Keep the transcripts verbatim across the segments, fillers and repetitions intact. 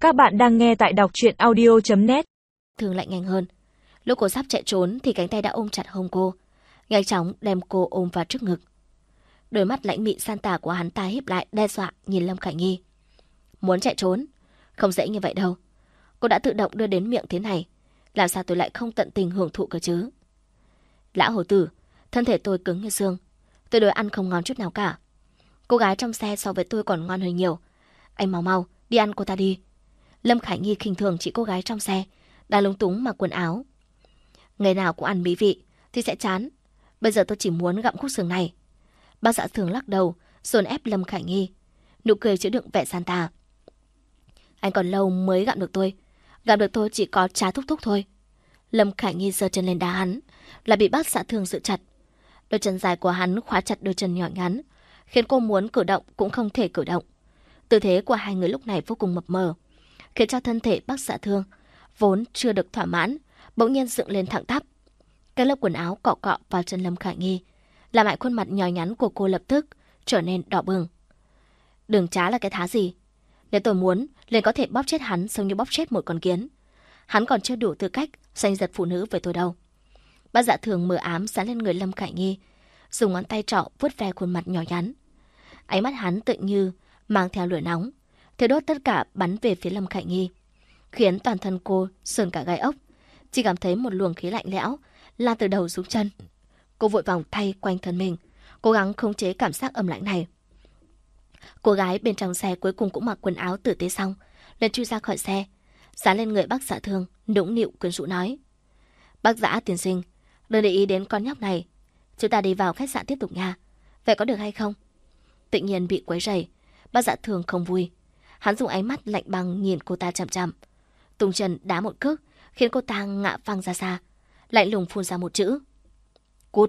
Các bạn đang nghe tại đọc truyện audio chấm net. Thường lại nhanh hơn. Lúc cô sắp chạy trốn thì cánh tay đã ôm chặt hông cô, nhanh chóng đem cô ôm vào trước ngực. Đôi mắt lãnh mị san tà của hắn ta híp lại đe dọa nhìn Lâm Khải Nhi. Muốn chạy trốn? Không dễ như vậy đâu. Cô đã tự động đưa đến miệng thế này, làm sao tôi lại không tận tình hưởng thụ cơ chứ? Lão hổ tử, thân thể tôi cứng như xương, tôi đối ăn không ngon chút nào cả. Cô gái trong xe so với tôi còn ngon hơn nhiều. Anh mau mau đi ăn cô ta đi. Lâm Khải Nhi khinh thường chị cô gái trong xe, đang lúng túng mặc quần áo. Ngày nào cũng ăn mỹ vị thì sẽ chán. Bây giờ tôi chỉ muốn gặm khúc xương này. Bác Dạ Thường lắc đầu, dồn ép Lâm Khải Nhi. Nụ cười chứa đựng vẻ Santa. Anh còn lâu mới gặm được tôi. Gặm được tôi chỉ có trá thúc thúc thôi. Lâm Khải Nhi giơ chân lên đá hắn, là bị bác Dạ Thường giữ chặt. Đôi chân dài của hắn khóa chặt đôi chân nhỏ nhắn, khiến cô muốn cử động cũng không thể cử động. Tư thế của hai người lúc này vô cùng mập mờ, khiến cho thân thể bác Dạ Thương vốn chưa được thỏa mãn, bỗng nhiên dựng lên thẳng tắp. Cái lớp quần áo cọ cọ vào chân Lâm Khải Nhi, làm hại khuôn mặt nhỏ nhắn của cô lập tức trở nên đỏ bừng. Đừng trá là cái thá gì? Nếu tôi muốn, liền có thể bóp chết hắn giống như bóp chết một con kiến. Hắn còn chưa đủ tư cách giành giật phụ nữ với tôi đâu. Bác Dạ Thường mờ ám dán lên người Lâm Khải Nhi, dùng ngón tay trỏ vuốt ve khuôn mặt nhỏ nhắn. Ánh mắt hắn tự như mang theo lửa nóng, thiêu đốt tất cả bắn về phía Lâm Khải Nhi, khiến toàn thân cô sờn cả gai ốc, chỉ cảm thấy một luồng khí lạnh lẽo lan từ đầu xuống chân. Cô vội vòng tay quanh thân mình, cố gắng khống chế cảm giác âm lạnh này. Cô gái bên trong xe cuối cùng cũng mặc quần áo tử tế xong, liền chui ra khỏi xe, dán lên người bác Dạ Thương, nũng nịu quyến rũ nói: Bác Dạ tiên sinh, đừng để ý đến con nhóc này, chúng ta đi vào khách sạn tiếp tục nha, vậy có được hay không? Tự nhiên bị quấy rầy, bác Dạ Thường không vui. Hắn dùng ánh mắt lạnh băng nhìn cô ta chằm chằm, tung chân đá một cước, khiến cô ta ngã văng ra xa, lạnh lùng phun ra một chữ: Cút.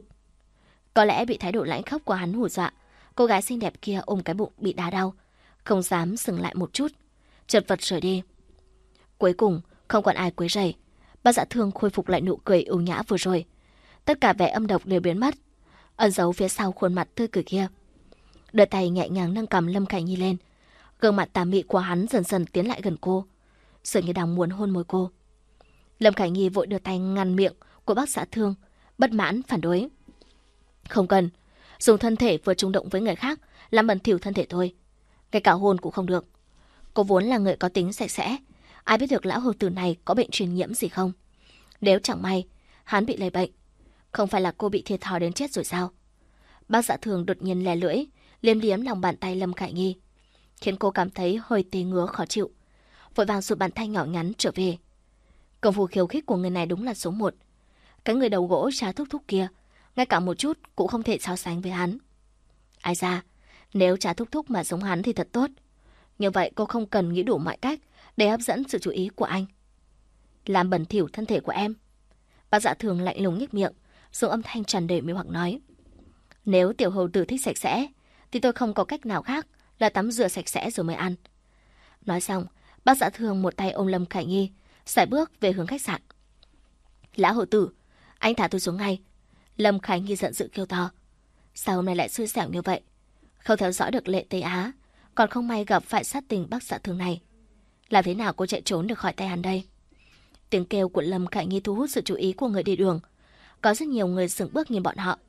Có lẽ bị thái độ lãnh khốc của hắn hù dọa, cô gái xinh đẹp kia ôm cái bụng bị đá đau, không dám dừng lại một chút, chật vật rời đi. Cuối cùng không còn ai quấy rầy, bác Dạ Thương khôi phục lại nụ cười ưu nhã vừa rồi. Tất cả vẻ âm độc đều biến mất, ẩn giấu phía sau khuôn mặt tươi cười kia. Đưa tay nhẹ nhàng nâng cằm Lâm Khải Nhi lên, gương mặt tà mị của hắn dần dần tiến lại gần cô, dường như đang muốn hôn môi cô. Lâm Khải Nhi vội đưa tay ngăn miệng của bác Dạ Thương, bất mãn phản đối: Không cần, dùng thân thể vừa trung động với người khác làm bẩn thỉu thân thể tôi, ngay cả hôn cũng không được. Cô vốn là người có tính sạch sẽ, ai biết được lão hầu tử này có bệnh truyền nhiễm gì không? Nếu chẳng may hắn bị lây bệnh, không phải là cô bị thiệt thòi đến chết rồi sao? Bác Dạ Thường đột nhiên lè lưỡi, liếm liếm lòng bàn tay Lâm Khải Nhi, khiến cô cảm thấy hơi tê ngứa khó chịu, vội vàng rụt bàn tay nhỏ nhắn trở về. Công phu khiêu khích của người này đúng là số một. Cái người đầu gỗ trá thúc thúc kia, ngay cả một chút cũng không thể so sánh với hắn. Ai ra, nếu trá thúc thúc mà giống hắn thì thật tốt. Như vậy cô không cần nghĩ đủ mọi cách để hấp dẫn sự chú ý của anh. Làm bẩn thỉu thân thể của em. Bác Dạ Thường lạnh lùng nhếch miệng, dùng âm thanh tràn đầy mê hoặc nói: Nếu tiểu hầu tử thích sạch sẽ, thì tôi không có cách nào khác là tắm rửa sạch sẽ rồi mới ăn. Nói xong, bác Dạ Thường một tay ôm Lâm Khải Nhi, sải bước về hướng khách sạn. Lão hầu tử, anh thả tôi xuống ngay. Lâm Khải Nhi giận dữ kêu to: Sao hôm nay lại xui xẻo như vậy? Không theo dõi được lệ Tây Á, còn không may gặp phải sát tình bác Dạ Thường này. Làm thế nào cô chạy trốn được khỏi tay hắn đây? Tiếng kêu của Lâm Khải Nhi thu hút sự chú ý của người đi đường. Có rất nhiều người sững bước nhìn bọn họ.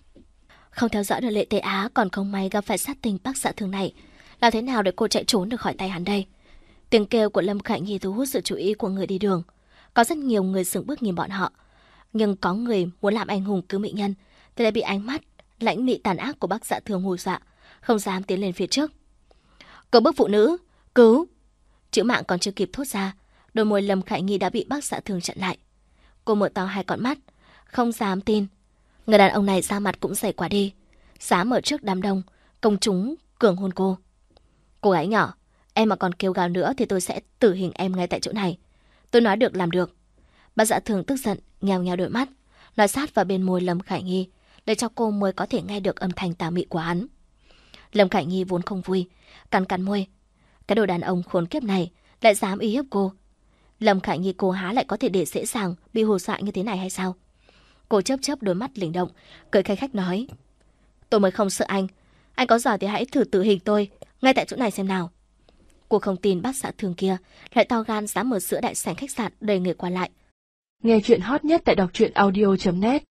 Không theo dõi được lệ Tây Á, còn không may gặp phải sát tình bác Dạ Thường này. Làm thế nào để cô chạy trốn được khỏi tay hắn đây? Tiếng kêu của Lâm Khải Nhi thu hút sự chú ý của người đi đường. Có rất nhiều người sững bước nhìn bọn họ. Nhưng có người muốn làm anh hùng cứu mỹ nhân thì lại bị ánh mắt lãnh mị tàn ác của bác Dạ Thường hù dọa, không dám tiến lên phía trước. Cầu bước phụ nữ, cứu! Chữ mạng còn chưa kịp thốt ra, đôi môi Lâm Khải Nhi đã bị bác Dạ Thường chặn lại. Cô mở to hai con mắt, không dám tin. Người đàn ông này da mặt cũng dày quá đi, dám ở trước đám đông công chúng cường hôn cô. Cô gái nhỏ, em mà còn kêu gào nữa thì tôi sẽ tử hình em ngay tại chỗ này. Tôi nói được làm được. Bác Dạ Thường tức giận, nheo nheo đôi mắt, nói sát vào bên môi Lâm Khải Nhi, để cho cô mới có thể nghe được âm thanh tà mị của hắn. Lâm Khải Nhi vốn không vui, cắn cắn môi. Cái đồ đàn ông khốn kiếp này lại dám uy hiếp cô. Lâm Khải Nhi cô há lại có thể để dễ dàng bị hù dọa như thế này hay sao? Cô chớp chớp đôi mắt linh động, cười khanh khách nói: Tôi mới không sợ anh. Anh có giỏi thì hãy thử tử hình tôi ngay tại chỗ này xem nào. Cô không tin bác xã thường kia lại to gan dám mở sữa đại sảnh khách sạn đầy người qua lại. Nghe chuyện hot nhất tại đọc truyện audio chấm net.